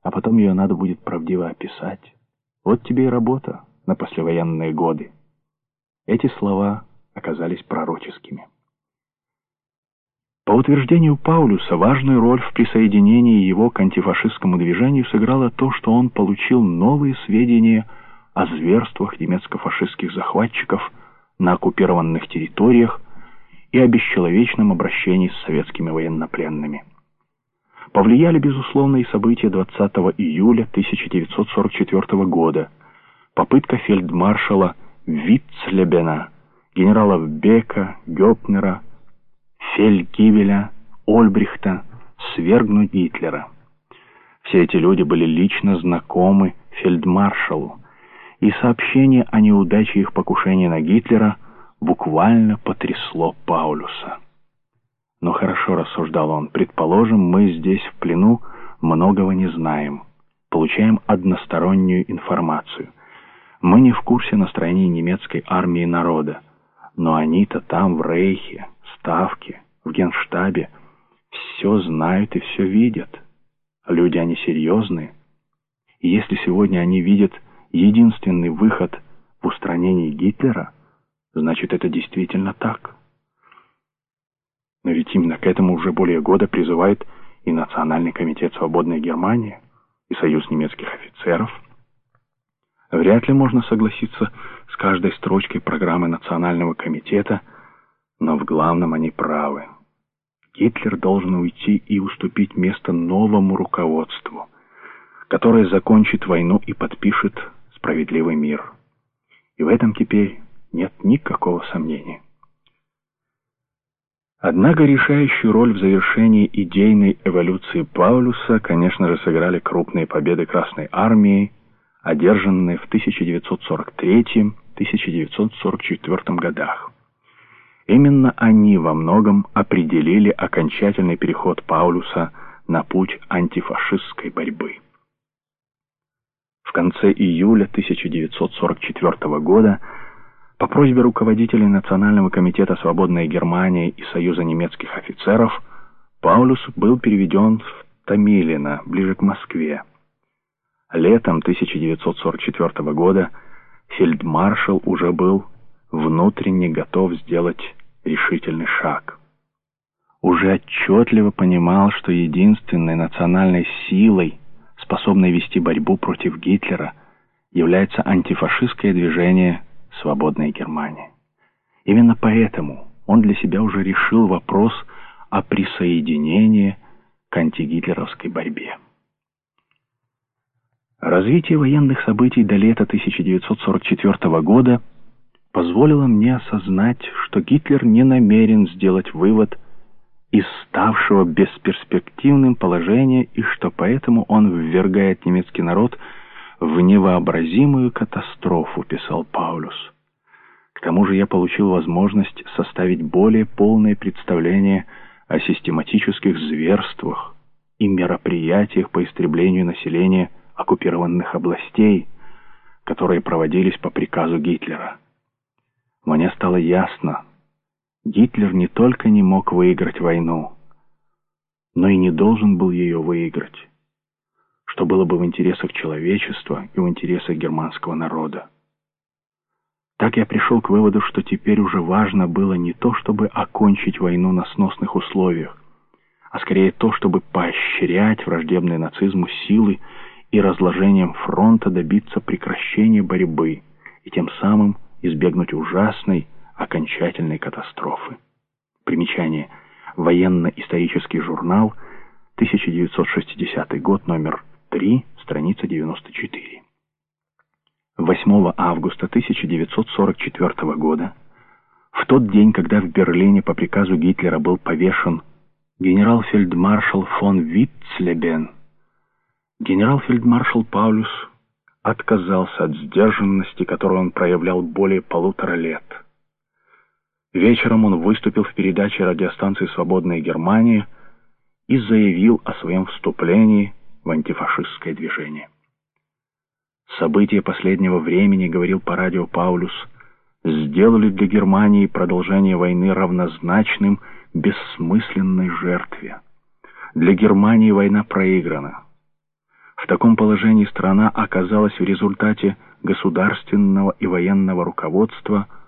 а потом ее надо будет правдиво описать. Вот тебе и работа на послевоенные годы». Эти слова оказались пророческими. По утверждению Паулюса, важную роль в присоединении его к антифашистскому движению сыграло то, что он получил новые сведения о зверствах немецко-фашистских захватчиков на оккупированных территориях и о бесчеловечном обращении с советскими военнопленными. Повлияли, безусловно, и события 20 июля 1944 года, попытка фельдмаршала Вицлебена, генералов Бека, Гёпнера, Фельдгибеля, Ольбрихта свергнуть Гитлера. Все эти люди были лично знакомы фельдмаршалу, и сообщение о неудаче их покушения на Гитлера буквально потрясло Паулюса. «Но хорошо», — рассуждал он, — «предположим, мы здесь в плену многого не знаем, получаем одностороннюю информацию. Мы не в курсе настроений немецкой армии и народа, но они-то там, в Рейхе, Ставке, в Генштабе, все знают и все видят. Люди они серьезные. И если сегодня они видят единственный выход в устранении Гитлера, значит, это действительно так. Но ведь именно к этому уже более года призывает и Национальный комитет «Свободной Германии», и Союз немецких офицеров. Вряд ли можно согласиться с каждой строчкой программы Национального комитета, но в главном они правы. Гитлер должен уйти и уступить место новому руководству, которое закончит войну и подпишет справедливый мир. И в этом теперь нет никакого сомнения. Однако решающую роль в завершении идейной эволюции Паулюса, конечно же, сыграли крупные победы Красной Армии, одержанные в 1943-1944 годах. Именно они во многом определили окончательный переход Паулюса на путь антифашистской борьбы. В конце июля 1944 года по просьбе руководителей Национального комитета «Свободной Германии» и Союза немецких офицеров Паулюс был переведен в Томилино, ближе к Москве. Летом 1944 года фельдмаршал уже был внутренне готов сделать решительный шаг. Уже отчетливо понимал, что единственной национальной силой, способной вести борьбу против Гитлера, является антифашистское движение «Свободной Германии». Именно поэтому он для себя уже решил вопрос о присоединении к антигитлеровской борьбе. Развитие военных событий до лета 1944 года позволило мне осознать, что Гитлер не намерен сделать вывод из ставшего бесперспективным положения и что поэтому он ввергает немецкий народ в невообразимую катастрофу, писал Паулюс. К тому же я получил возможность составить более полное представление о систематических зверствах и мероприятиях по истреблению населения оккупированных областей, которые проводились по приказу Гитлера. Мне стало ясно, Гитлер не только не мог выиграть войну, но и не должен был ее выиграть, что было бы в интересах человечества и в интересах германского народа. Так я пришел к выводу, что теперь уже важно было не то, чтобы окончить войну на сносных условиях, а скорее то, чтобы поощрять враждебные нацизму силы и разложением фронта добиться прекращения борьбы и тем самым избегнуть ужасной окончательной катастрофы. Примечание. Военно-исторический журнал, 1960 год, номер 3, страница 94. 8 августа 1944 года, в тот день, когда в Берлине по приказу Гитлера был повешен генерал-фельдмаршал фон Вицлебен, генерал-фельдмаршал Паулюс отказался от сдержанности, которую он проявлял более 1,5 лет. Вечером он выступил в передаче радиостанции «Свободная Германия» и заявил о своем вступлении в антифашистское движение. События последнего времени, говорил по радио Паулюс, сделали для Германии продолжение войны равнозначным бессмысленной жертве. Для Германии война проиграна. В таком положении страна оказалась в результате государственного и военного руководства